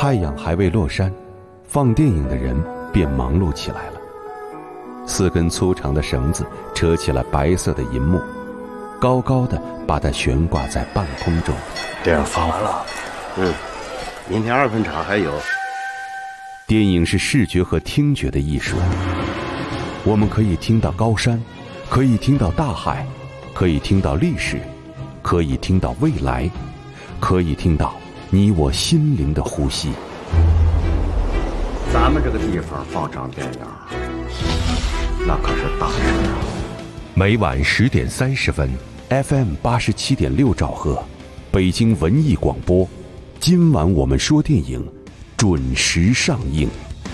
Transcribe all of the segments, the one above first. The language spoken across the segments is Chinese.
太阳还未落山，放电影的人便忙碌起来了。4根粗长的绳子扯起了白色的银幕，高高的把它悬挂在半空中。 电影放完了， 明天2分场还有。 电影是视觉和听觉的艺术，我们可以听到高山，可以听到大海，可以听到历史，可以听到未来，可以听到你我心灵的呼吸。 咱们这个地方放场电影，那可是大事啊！ 每晚10点30分 ，FM 87.6兆赫，北京文艺广播。今晚我们说电影，准时上映。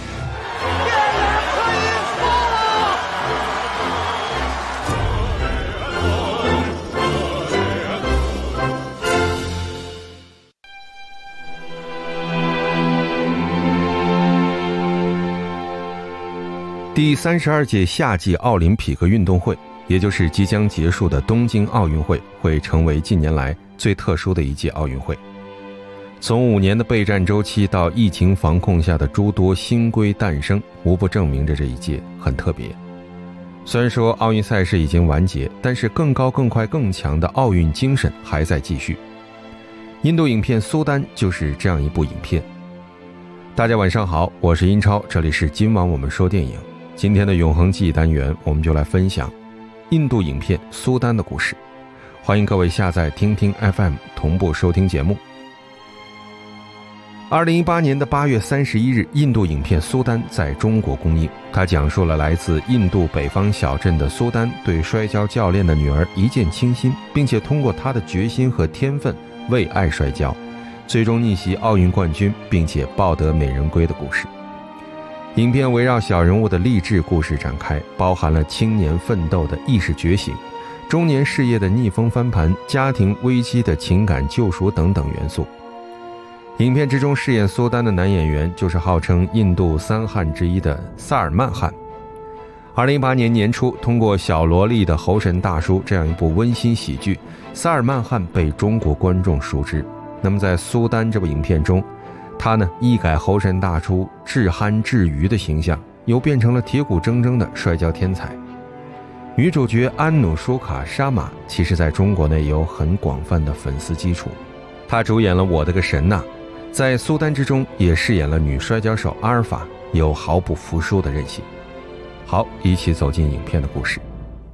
第32届夏季奥林匹克运动会，也就是即将结束的东京奥运会，会成为近年来最特殊的一届奥运会。从5年的备战周期到疫情防控下的诸多新规诞生，无不证明着这一届很特别。虽然说奥运赛事已经完结，但是更高更快更强的奥运精神还在继续。印度影片《苏丹》就是这样一部影片。大家晚上好，我是英超，这里是今晚我们说电影。今天的永恒记忆单元，我们就来分享印度影片《苏丹》的故事。欢迎各位下载听听 FM 同步收听节目。2018年的8月31日，印度影片《苏丹》在中国公映。它讲述了来自印度北方小镇的苏丹对摔跤教练的女儿一见倾心，并且通过她的决心和天分为爱摔跤，最终逆袭奥运冠军，并且抱得美人归的故事。影片围绕小人物的励志故事展开，包含了青年奋斗的意识觉醒、中年事业的逆风翻盘、家庭危机的情感救赎等等元素。影片之中饰演苏丹的男演员就是号称印度3汗之一的萨尔曼汗。2018年年初，通过《小萝莉的猴神大叔》这样一部温馨喜剧，萨尔曼汗被中国观众熟知。那么在苏丹这部影片中，他呢一改猴神大叔至憨至愚的形象，又变成了铁骨铮铮的摔跤天才。女主角安努舒卡·沙玛其实在中国内有很广泛的粉丝基础，她主演了《我的个神呐》，在苏丹之中也饰演了女摔跤手阿尔法，有毫不服输的韧性。好，一起走进影片的故事。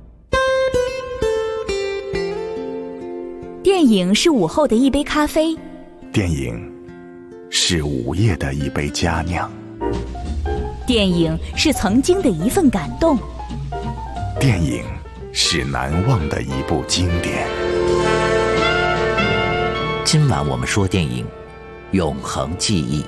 电影是午后的一杯咖啡， 电影是午夜的一杯佳酿， 电影是曾经的一份感动， 电影是难忘的一部经典。 今晚我们说电影，永恒记忆。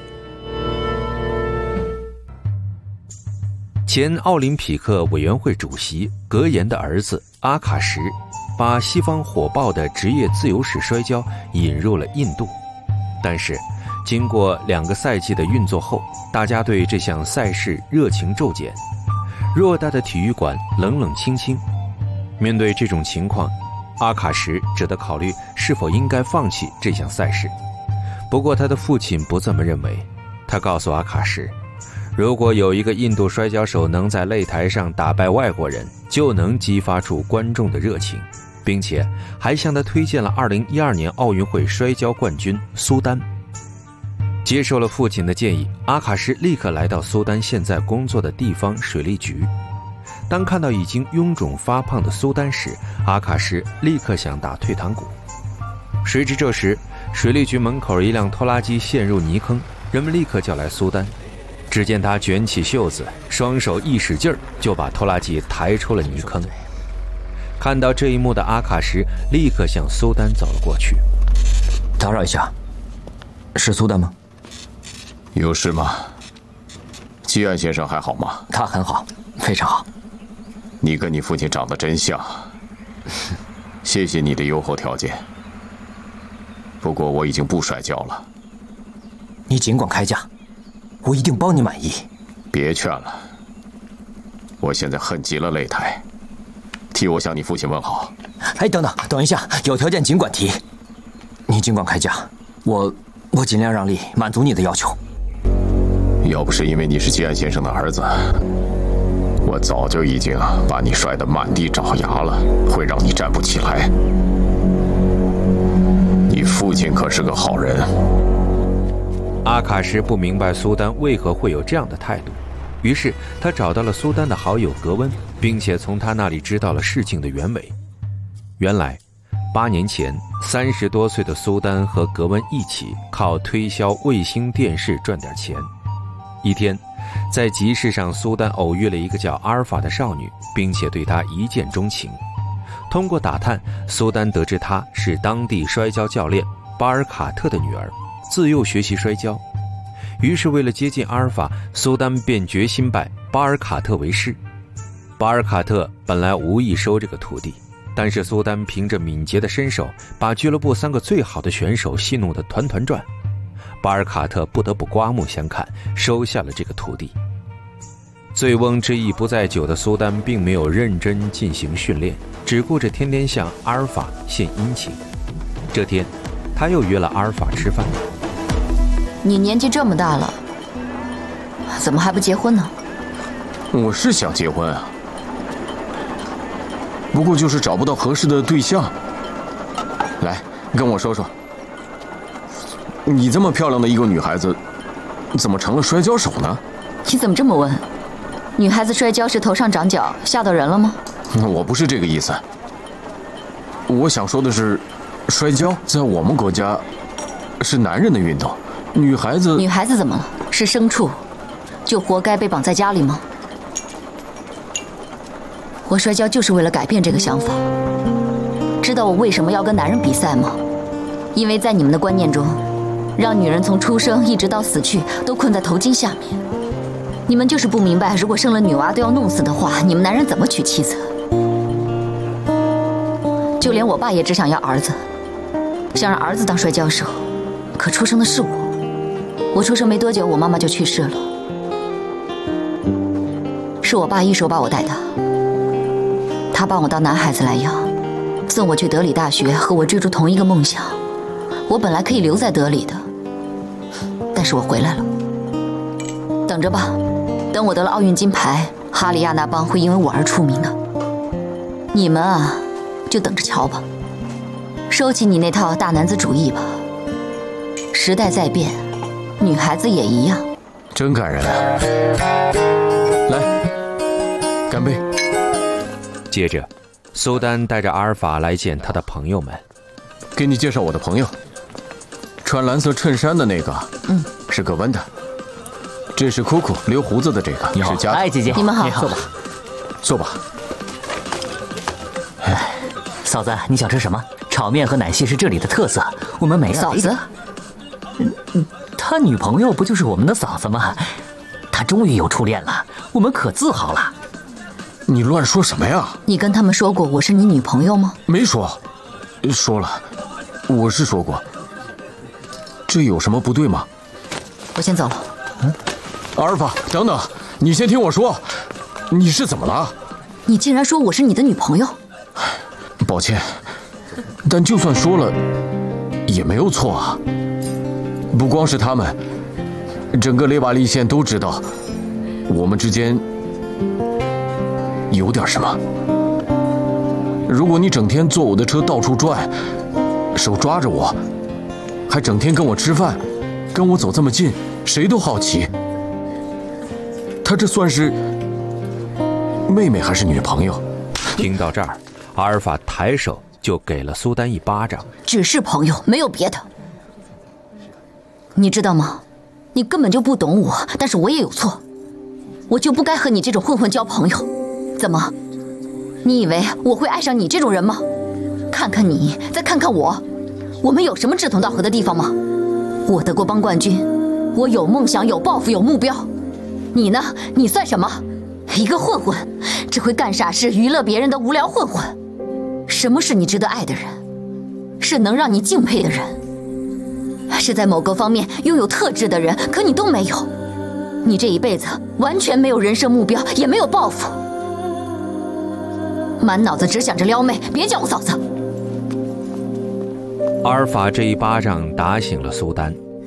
前奥林匹克委员会主席格言的儿子阿卡什，把西方火爆的职业自由式摔跤引入了印度。但是经过2个赛季的运作后，大家对这项赛事热情骤减，偌大的体育馆冷冷清清。面对这种情况，阿卡什只得考虑是否应该放弃这项赛事。不过他的父亲不这么认为，他告诉阿卡什，如果有一个印度摔跤手能在擂台上打败外国人，就能激发出观众的热情，并且还向他推荐了2012年奥运会摔跤冠军苏丹。接受了父亲的建议，阿卡什立刻来到苏丹现在工作的地方水利局。当看到已经臃肿发胖的苏丹时，阿卡什立刻想打退堂鼓。谁知这时水利局门口一辆拖拉机陷入泥坑，人们立刻叫来苏丹。只见他卷起袖子，双手一使劲儿，就把拖拉机抬出了泥坑。看到这一幕的阿卡什立刻向苏丹走了过去。 打扰一下，是苏丹吗？ 有事吗？基安先生还好吗？ 他很好，非常好。 你跟你父亲长得真像，谢谢你的优厚条件。不过我已经不摔跤了。 你尽管开价，我一定帮你满意。 别劝了，我现在恨极了擂台。替我向你父亲问好。 哎，等一下，有条件尽管提。你尽管开价，我尽量让利，满足你的要求。 要不是因为你是吉安先生的儿子，我早就已经把你摔得满地找牙了，会让你站不起来。你父亲可是个好人。 阿卡什不明白苏丹为何会有这样的态度，于是他找到了苏丹的好友格温，并且从他那里知道了事情的原委。原来8年前，30多岁的苏丹和格温一起靠推销卫星电视赚点钱。一天，在集市上，苏丹偶遇了一个叫阿尔法的少女，并且对她一见钟情。通过打探，苏丹得知她是当地摔跤教练巴尔卡特的女儿，自幼学习摔跤。于是为了接近阿尔法，苏丹便决心拜巴尔卡特为师。巴尔卡特本来无意收这个徒弟，但是苏丹凭着敏捷的身手，把俱乐部3个最好的选手戏弄得团团转。巴尔卡特不得不刮目相看，收下了这个徒弟。醉翁之意不在酒的苏丹并没有认真进行训练，只顾着天天向阿尔法献殷勤。这天，他又约了阿尔法吃饭。 你年纪这么大了，怎么还不结婚呢？ 我是想结婚啊，不过就是找不到合适的对象。来，跟我说说，你这么漂亮的一个女孩子，怎么成了摔跤手呢？ 你怎么这么问？女孩子摔跤是头上长角，吓到人了吗？ 我不是这个意思。我想说的是，摔跤在我们国家是男人的运动，女孩子怎么了？是牲畜，就活该被绑在家里吗？我摔跤就是为了改变这个想法。知道我为什么要跟男人比赛吗？因为在你们的观念中，让女人从出生一直到死去都困在头巾下面。你们就是不明白，如果生了女娃都要弄死的话，你们男人怎么娶妻子？就连我爸也只想要儿子，想让儿子当摔跤手，可出生的是我。我出生没多久，我妈妈就去世了，是我爸一手把我带大。他把我当男孩子来养，送我去德里大学，和我追逐同一个梦想。我本来可以留在德里的，但是我回来了。等着吧，等我得了奥运金牌，哈里亚那帮会因为我而出名的。你们啊，就等着瞧吧。收起你那套大男子主义吧。时代在变，女孩子也一样。 真感人啊！来，干杯。 接着，苏丹带着阿尔法来见他的朋友们。 给你介绍我的朋友，穿蓝色衬衫的那个，是格温的。这是库库，留胡子的这个， 你好， 是佳。 哎，姐姐， 你们好， 坐吧， 坐吧。 嫂子，你想吃什么？炒面和奶昔是这里的特色，我们每人。 嫂子， 他女朋友不就是我们的嫂子吗？他终于有初恋了，我们可自豪了。 你乱说什么呀？ 你跟他们说过我是你女朋友吗？ 没说，说了，我是说过。这有什么不对吗？ 我先走了。 阿尔法，等等，你先听我说，你是怎么了？ 你竟然说我是你的女朋友？ 抱歉，但就算说了，也没有错啊。不光是他们，整个雷瓦利县都知道，我们之间有点什么。如果你整天坐我的车到处转，手抓着我，还整天跟我吃饭，跟我走这么近，谁都好奇。她这算是妹妹还是女朋友？ 听到这儿，阿尔法抬手就给了苏丹一巴掌。 只是朋友，没有别的。你知道吗？你根本就不懂我，但是我也有错，我就不该和你这种混混交朋友。怎么？你以为我会爱上你这种人吗？看看你，再看看我，我们有什么志同道合的地方吗？我得过邦冠军，我有梦想，有抱负，有目标。你呢？你算什么？一个混混，只会干傻事、娱乐别人的无聊混混。什么是你值得爱的人？是能让你敬佩的人，是在某个方面拥有特质的人，可你都没有。你这一辈子完全没有人生目标，也没有抱负，满脑子只想着撩妹。别叫我嫂子。 阿尔法这一巴掌打醒了苏丹，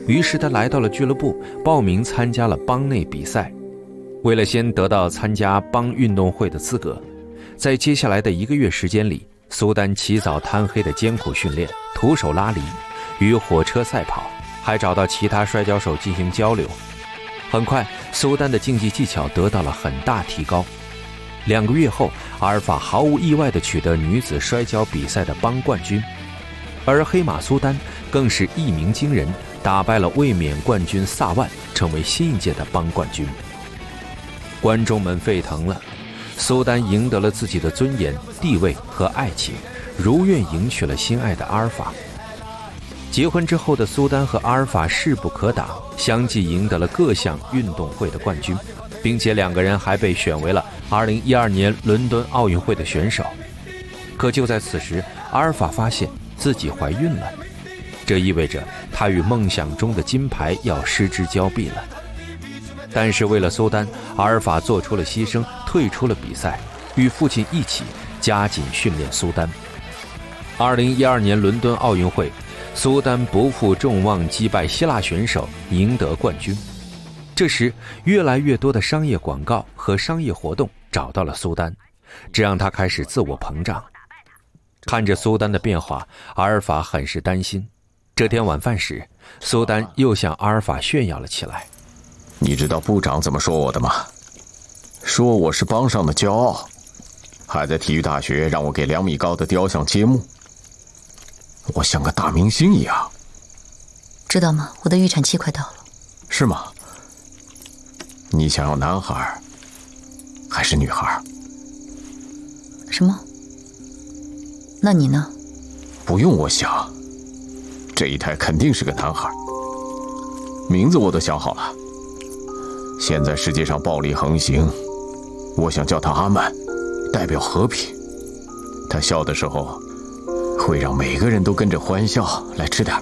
于是他来到了俱乐部，报名参加了邦内比赛。为了先得到参加邦运动会的资格，在接下来的1个月时间里，苏丹起早贪黑的艰苦训练，徒手拉犁，与火车赛跑，还找到其他摔跤手进行交流。很快，苏丹的竞技技巧得到了很大提高。2个月后，阿尔法毫无意外地取得女子摔跤比赛的邦冠军，而黑马苏丹更是一鸣惊人，打败了卫冕冠军萨万，成为新一届的邦冠军。观众们沸腾了，苏丹赢得了自己的尊严、地位和爱情，如愿迎娶了心爱的阿尔法。结婚之后的苏丹和阿尔法势不可挡，相继赢得了各项运动会的冠军，并且2个人还被选为了2012年伦敦奥运会的选手。可就在此时，阿尔法发现自己怀孕了，这意味着他与梦想中的金牌要失之交臂了。但是为了苏丹，阿尔法做出了牺牲，退出了比赛，与父亲一起加紧训练苏丹。2012年伦敦奥运会，苏丹不负众望击败希腊选手，赢得冠军。这时，越来越多的商业广告和商业活动找到了苏丹，这让他开始自我膨胀。看着苏丹的变化，阿尔法很是担心。这天晚饭时，苏丹又向阿尔法炫耀了起来。 你知道部长怎么说我的吗？说我是邦上的骄傲，还在体育大学让我给2米高的雕像揭幕。我像个大明星一样。 知道吗？我的预产期快到了。 是吗？你想要男孩还是女孩？ 什么？那你呢？ 不用我想，这一胎肯定是个男孩。名字我都想好了。现在世界上暴力横行，我想叫他阿曼，代表和平。他笑的时候会让每个人都跟着欢笑。来吃点。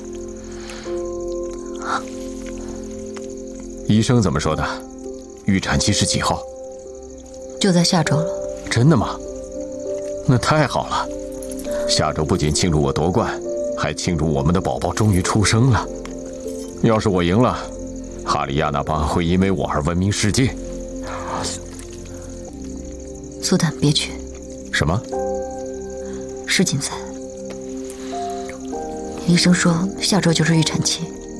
医生怎么说的？预产期是几号？ 就在下周了。 真的吗？那太好了，下周不仅庆祝我夺冠，还庆祝我们的宝宝终于出生了。要是我赢了，哈里亚纳邦会因为我而闻名世界。 苏丹，别去。 什么？ 世锦赛。医生说下周就是预产期，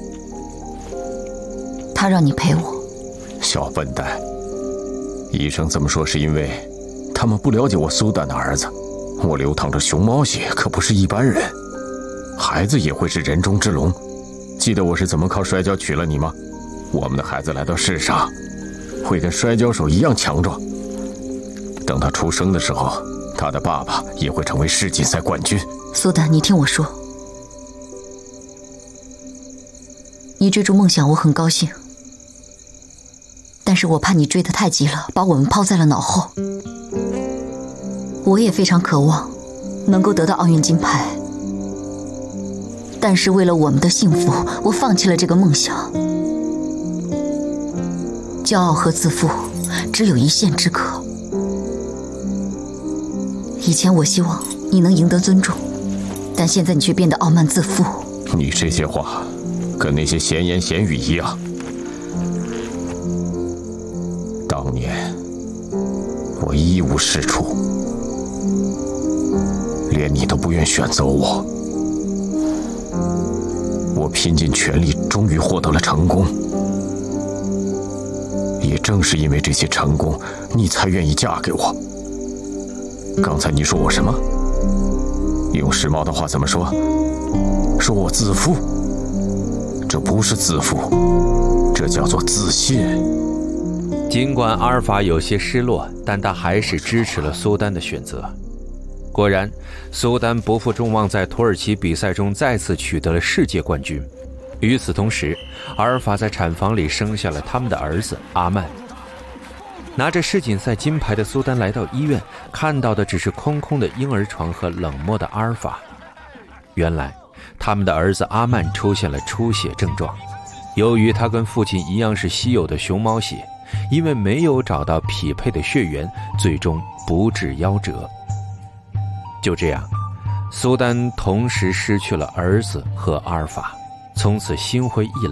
他让你陪我。 小笨蛋，医生这么说是因为他们不了解我苏丹的儿子。我流淌着熊猫血，可不是一般人。孩子也会是人中之龙。记得我是怎么靠摔跤娶了你吗？我们的孩子来到世上，会跟摔跤手一样强壮。等他出生的时候，他的爸爸也会成为世锦赛冠军。 苏丹，你听我说，你追逐梦想，我很高兴，但是我怕你追得太急了，把我们抛在了脑后。我也非常渴望能够得到奥运金牌，但是为了我们的幸福，我放弃了这个梦想。骄傲和自负只有一线之隔。以前我希望你能赢得尊重，但现在你却变得傲慢自负。 你这些话跟那些闲言闲语一样。当年我一无是处，连你都不愿选择我。我拼尽全力，终于获得了成功。也正是因为这些成功，你才愿意嫁给我。刚才你说我什么？用时髦的话怎么说？说我自负。这不是自负，这叫做自信。 尽管阿尔法有些失落，但他还是支持了苏丹的选择。果然，苏丹不负众望，在土耳其比赛中再次取得了世界冠军。与此同时，阿尔法在产房里生下了他们的儿子阿曼。拿着世锦赛金牌的苏丹来到医院，看到的只是空空的婴儿床和冷漠的阿尔法。原来他们的儿子阿曼出现了出血症状，由于他跟父亲一样是稀有的熊猫血，因为没有找到匹配的血缘，最终不治夭折。就这样，苏丹同时失去了儿子和阿尔法，从此心灰意冷，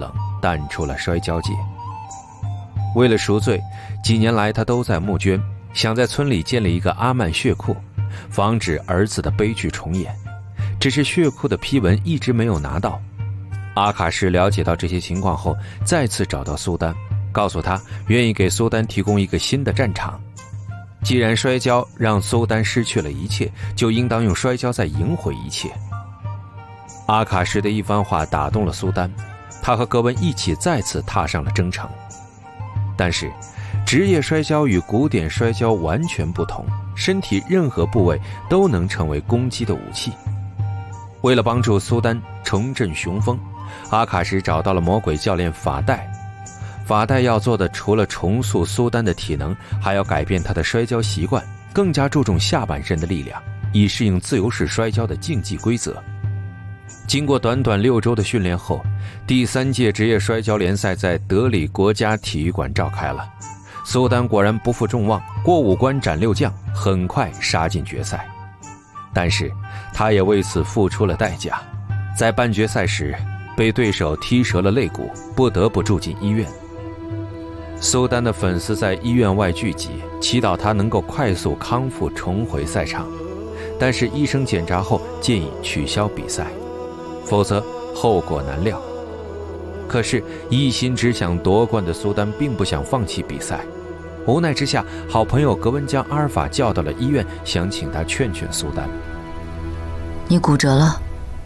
淡出了摔跤界。为了赎罪，几年来他都在募捐，想在村里建立一个阿曼血库，防止儿子的悲剧重演。只是血库的批文一直没有拿到。阿卡什了解到这些情况后，再次找到苏丹，告诉他愿意给苏丹提供一个新的战场。既然摔跤让苏丹失去了一切，就应当用摔跤再赢回一切。阿卡什的一番话打动了苏丹，他和格温一起再次踏上了征程。但是职业摔跤与古典摔跤完全不同，身体任何部位都能成为攻击的武器。为了帮助苏丹重振雄风，阿卡什找到了魔鬼教练法代。法代要做的除了重塑苏丹的体能，还要改变他的摔跤习惯，更加注重下半身的力量，以适应自由式摔跤的竞技规则。经过短短6周的训练后，第3届职业摔跤联赛在德里国家体育馆召开了。苏丹果然不负众望，过5关斩6将，很快杀进决赛。但是他也为此付出了代价，在半决赛时被对手踢折了肋骨，不得不住进医院。苏丹的粉丝在医院外聚集，祈祷他能够快速康复，重回赛场。但是医生检查后建议取消比赛，否则后果难料。可是一心只想夺冠的苏丹并不想放弃比赛，无奈之下，好朋友格温将阿尔法叫到了医院，想请他劝劝苏丹。 你骨折了？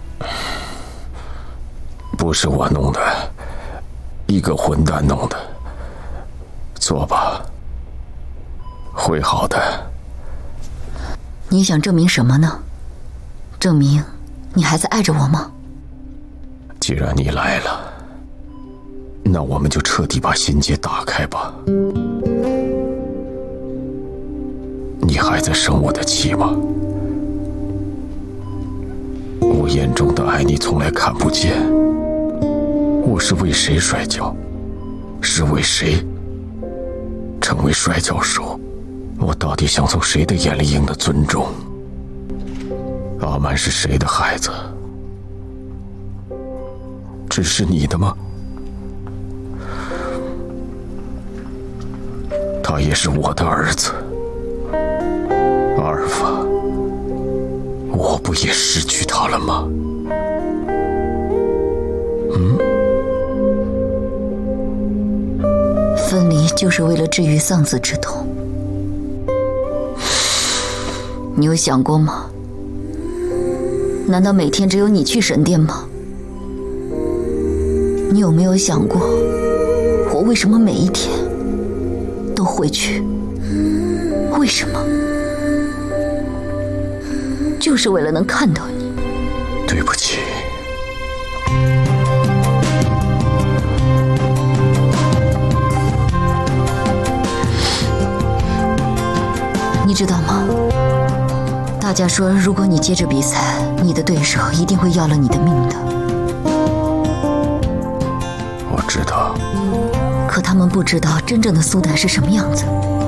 不是我弄的，一个混蛋弄的。坐吧，会好的。 你想证明什么呢？证明你还在爱着我吗？ 既然你来了，那我们就彻底把心结打开吧。你还在生我的气吗？我眼中的爱你从来看不见。我是为谁摔跤？是为谁成为摔跤手？我到底想从谁的眼里赢得尊重？阿曼是谁的孩子？只是你的吗？他也是我的儿子。阿尔法，我不也失去他了吗？ 分离就是为了治愈丧子之痛。你有想过吗？难道每天只有你去神殿吗？你有没有想过，我为什么每一天都会去？为什么？就是为了能看到你。 对不起。 你知道吗？大家说，如果你接着比赛，你的对手一定会要了你的命的。 我知道。 可他们不知道真正的苏丹是什么样子。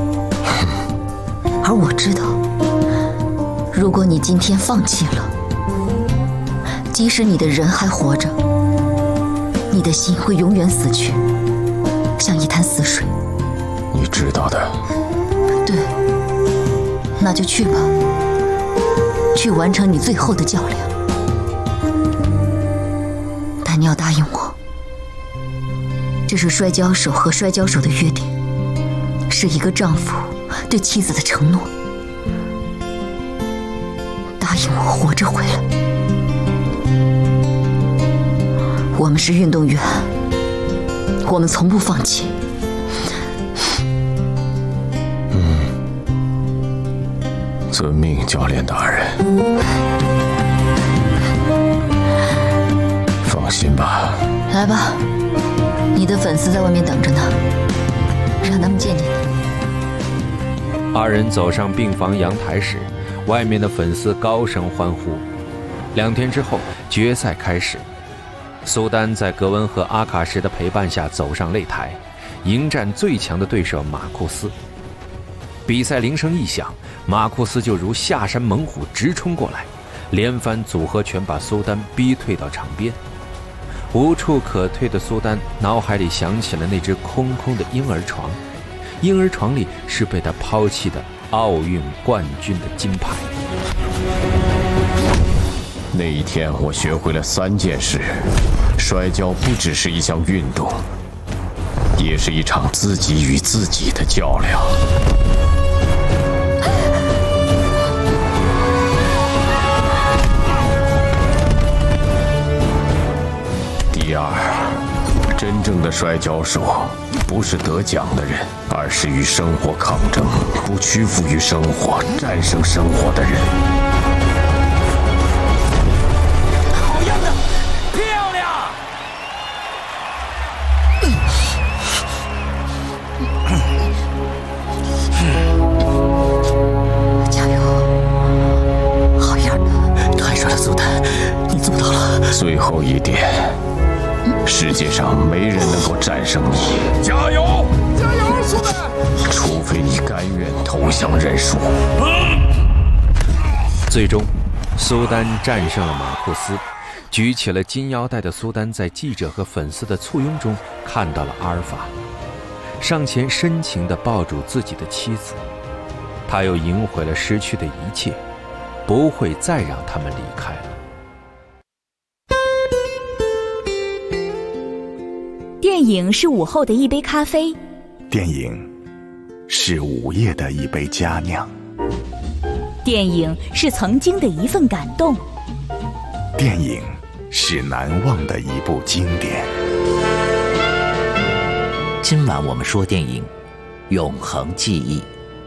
而我知道，如果你今天放弃了，即使你的人还活着，你的心会永远死去，像一潭死水。 你知道的。 对，那就去吧，去完成你最后的较量。但你要答应我，这是摔跤手和摔跤手的约定，是一个丈夫对妻子的承诺。答应我活着回来。我们是运动员，我们从不放弃。 遵命，教练大人。放心吧。 来吧，你的粉丝在外面等着呢，让他们见见你。 二人走上病房阳台时，外面的粉丝高声欢呼。2天之后，决赛开始。苏丹在格温和阿卡什的陪伴下走上擂台，迎战最强的对手马库斯。比赛铃声一响，马库斯就如下山猛虎直冲过来，连番组合拳把苏丹逼退到场边。 无处可退的苏丹脑海里想起了那只空空的婴儿床，婴儿床里是被他抛弃的奥运冠军的金牌。 那一天我学会了3件事：摔跤不只是一项运动，也是一场自己与自己的较量。第二，真正的摔跤手不是得奖的人，而是与生活抗争，不屈服于生活，战胜生活的人。 好样的，漂亮！ 加油，好样的！ 太帅了，苏丹，你做到了。 最后一点，世界上没人能够战胜你。 加油，加油，苏丹！ 除非你甘愿投降认输。 最终，苏丹战胜了马库斯，举起了金腰带的苏丹在记者和粉丝的簇拥中看到了阿尔法，上前深情地抱住自己的妻子，他又赢回了失去的一切，不会再让他们离开了。 电影是午后的一杯咖啡， 电影是午夜的一杯佳酿， 电影是曾经的一份感动， 电影是难忘的一部经典。 今晚我们说电影，永恒记忆。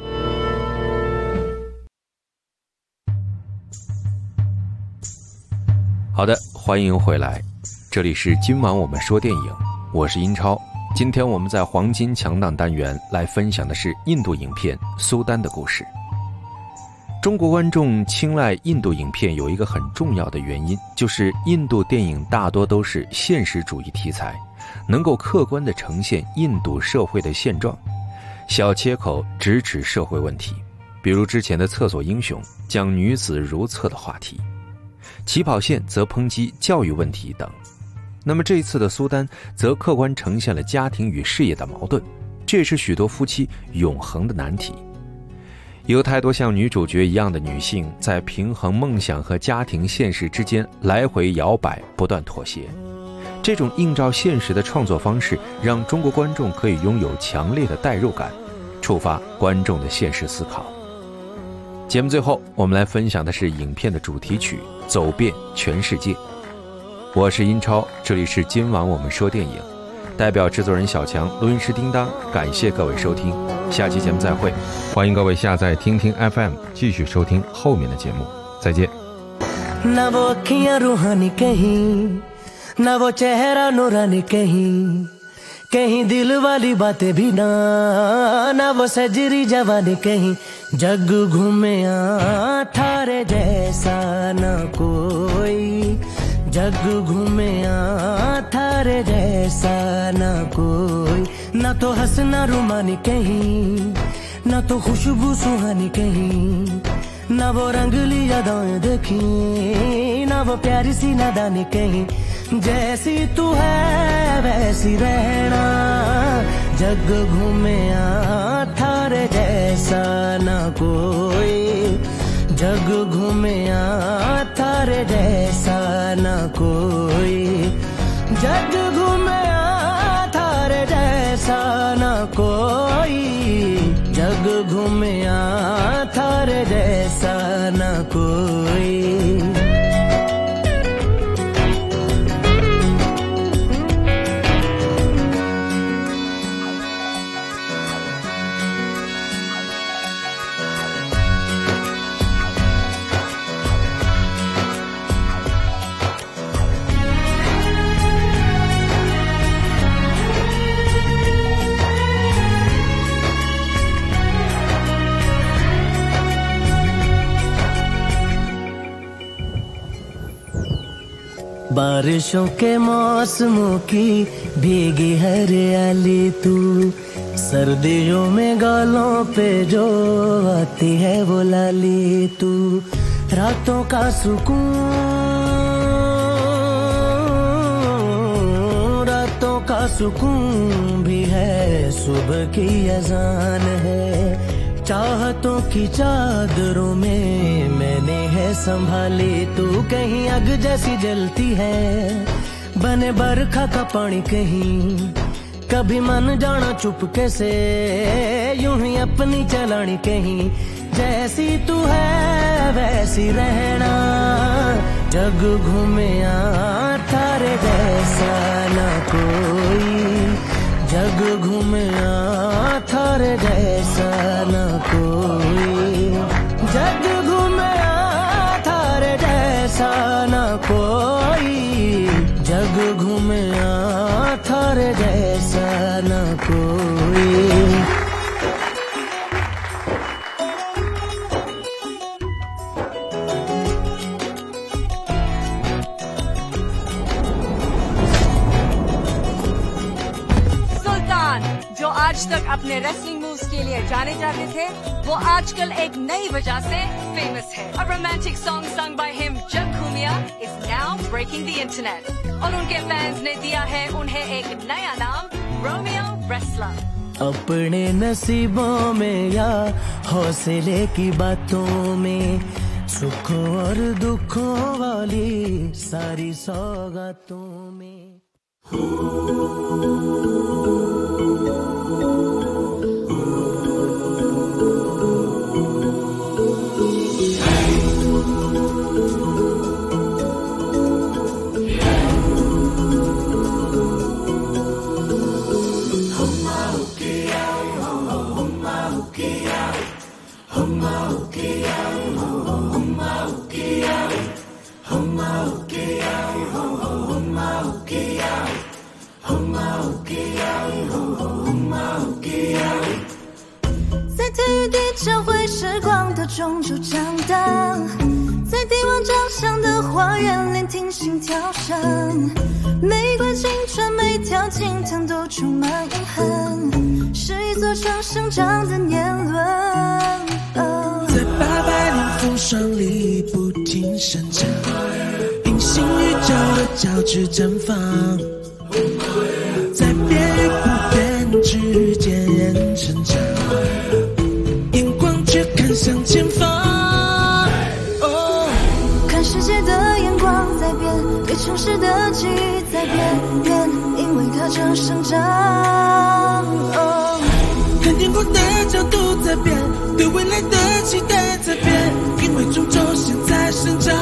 好的，欢迎回来，这里是今晚我们说电影，我是英超。今天我们在黄金强档单元来分享的是印度影片《苏丹的故事》。中国观众青睐印度影片有一个很重要的原因，就是印度电影大多都是现实主义题材，能够客观地呈现印度社会的现状，小切口直指社会问题，比如之前的《厕所英雄》讲女子如厕的话题，起跑线则抨击教育问题等。那么这一次的苏丹则客观呈现了家庭与事业的矛盾，这也是许多夫妻永恒的难题。有太多像女主角一样的女性，在平衡梦想和家庭现实之间来回摇摆，不断妥协。这种映照现实的创作方式，让中国观众可以拥有强烈的代入感，触发观众的现实思考。节目最后，我们来分享的是影片的主题曲《走遍全世界》。我是英超，这里是今晚我们说电影，代表制作人小强，录音师叮当，感谢各位收听，下期节目再会。欢迎各位下载听听 FM， 继续收听后面的节目，再见。 ना वो अखियां रूहानी कहीं, ना वो चेहरा नूरानी कहीं, कहीं दिल वाली बातें भी ना वो सजरी जवानी कहीं। जग घूमे थारे जैसा ना कोई, जग घूमे थारे जैसा ना कोई। ना तो हंसना रुमानी कहीं, ना तो खुशबू सुहानी कहीं, ना वो रंगली यादें देखी, ना वो प्यारी सी नादानी कहीं। जैसी तू है वैसी रहना, जग घूमे थारे जैसा ना कोई, जग घूमे थारे जैसा ना कोई, जग घूमे थारे जैसा ना कोई, जग घूमे थारे जैसा ना कोई। बारिशों के मौसमों की भीगी हरियाली तू, सर्दियों में गालों पे जो आती है वो लाली तू, रातों का सुकून सुकून भी है, सुबह की अजान है। चाहतों की चादरों में मैंने है संभाली, तू कहीं आग जैसी जलती है, बने बरखा का पानी कहीं, कभी मन जाना चुपके से, यूं ही अपनी चलानी कहीं। जैसी तू है वैसी रहना, जग घूमे थारे जैसा ना कोई, जग घूमे थारे जैसा ना कोई, जग घूमे थारे जैसा ना कोई, जग घूमे थारे जैसा ना कोई। जो आज तक अपने रेसलिंग मूव्स के लिए जाने जाते थे, वो आजकल एक नई वजह से फेमस है। A romantic song sung by him, जग घूमिया, is now breaking the internet. और उनके फैंस ने दिया है उन्हें एक नया नाम, रोमियो रेसलर। अपने नसीबों में या हौसले की बातों में, सुखों और दुखों वाली सारी सौगातों में। 在体育地交汇时光的中就长大，在帝王长相的花园聆听心跳声，每一块青春每条金藤都充满遗憾，是一座城生长的年轮。 在800年风霜里不停生长，平行宇宙的交织绽放，在变与不变之间人成长，眼光却看向前方。 看世界的眼光在变，对城市的记忆在变，因为它正生长。 看天空的角度在变，对未来的期待在变，因为种种现在生长。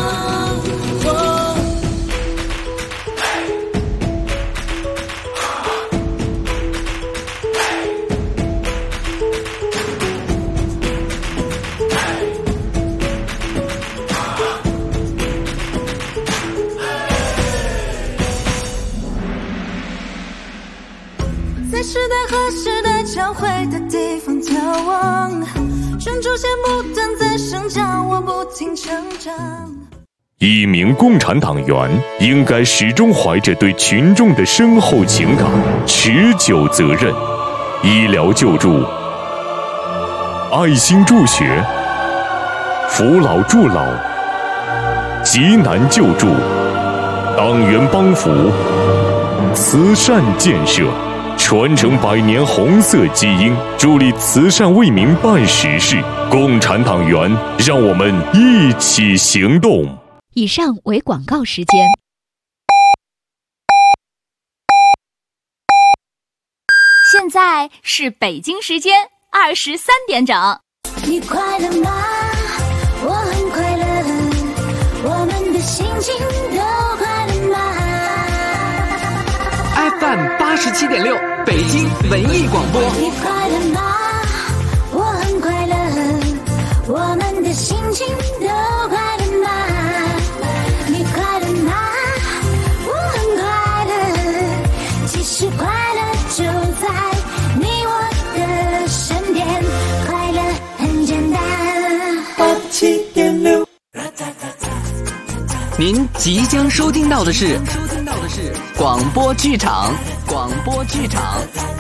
在时代和时代交汇的地方眺望，专注线不断在生长，我不停成长。 一名共产党员应该始终怀着对群众的深厚情感、持久责任。医疗救助、爱心助学、扶老助老、急难救助、党员帮扶、慈善建设，传承100年红色基因，助力慈善为民办实事。共产党员，让我们一起行动。 以上为广告时间。现在是北京时间23点整。 你快乐吗？我很快乐，我们的心情都快乐吗 ？FM87.6，北京文艺广播。 你快乐吗？我很快乐，我们的心情都快乐吗？你快乐吗？我很快乐，其实快乐就在你我的身边，快乐很简单。87.6， 您即将收听到的是广播剧场。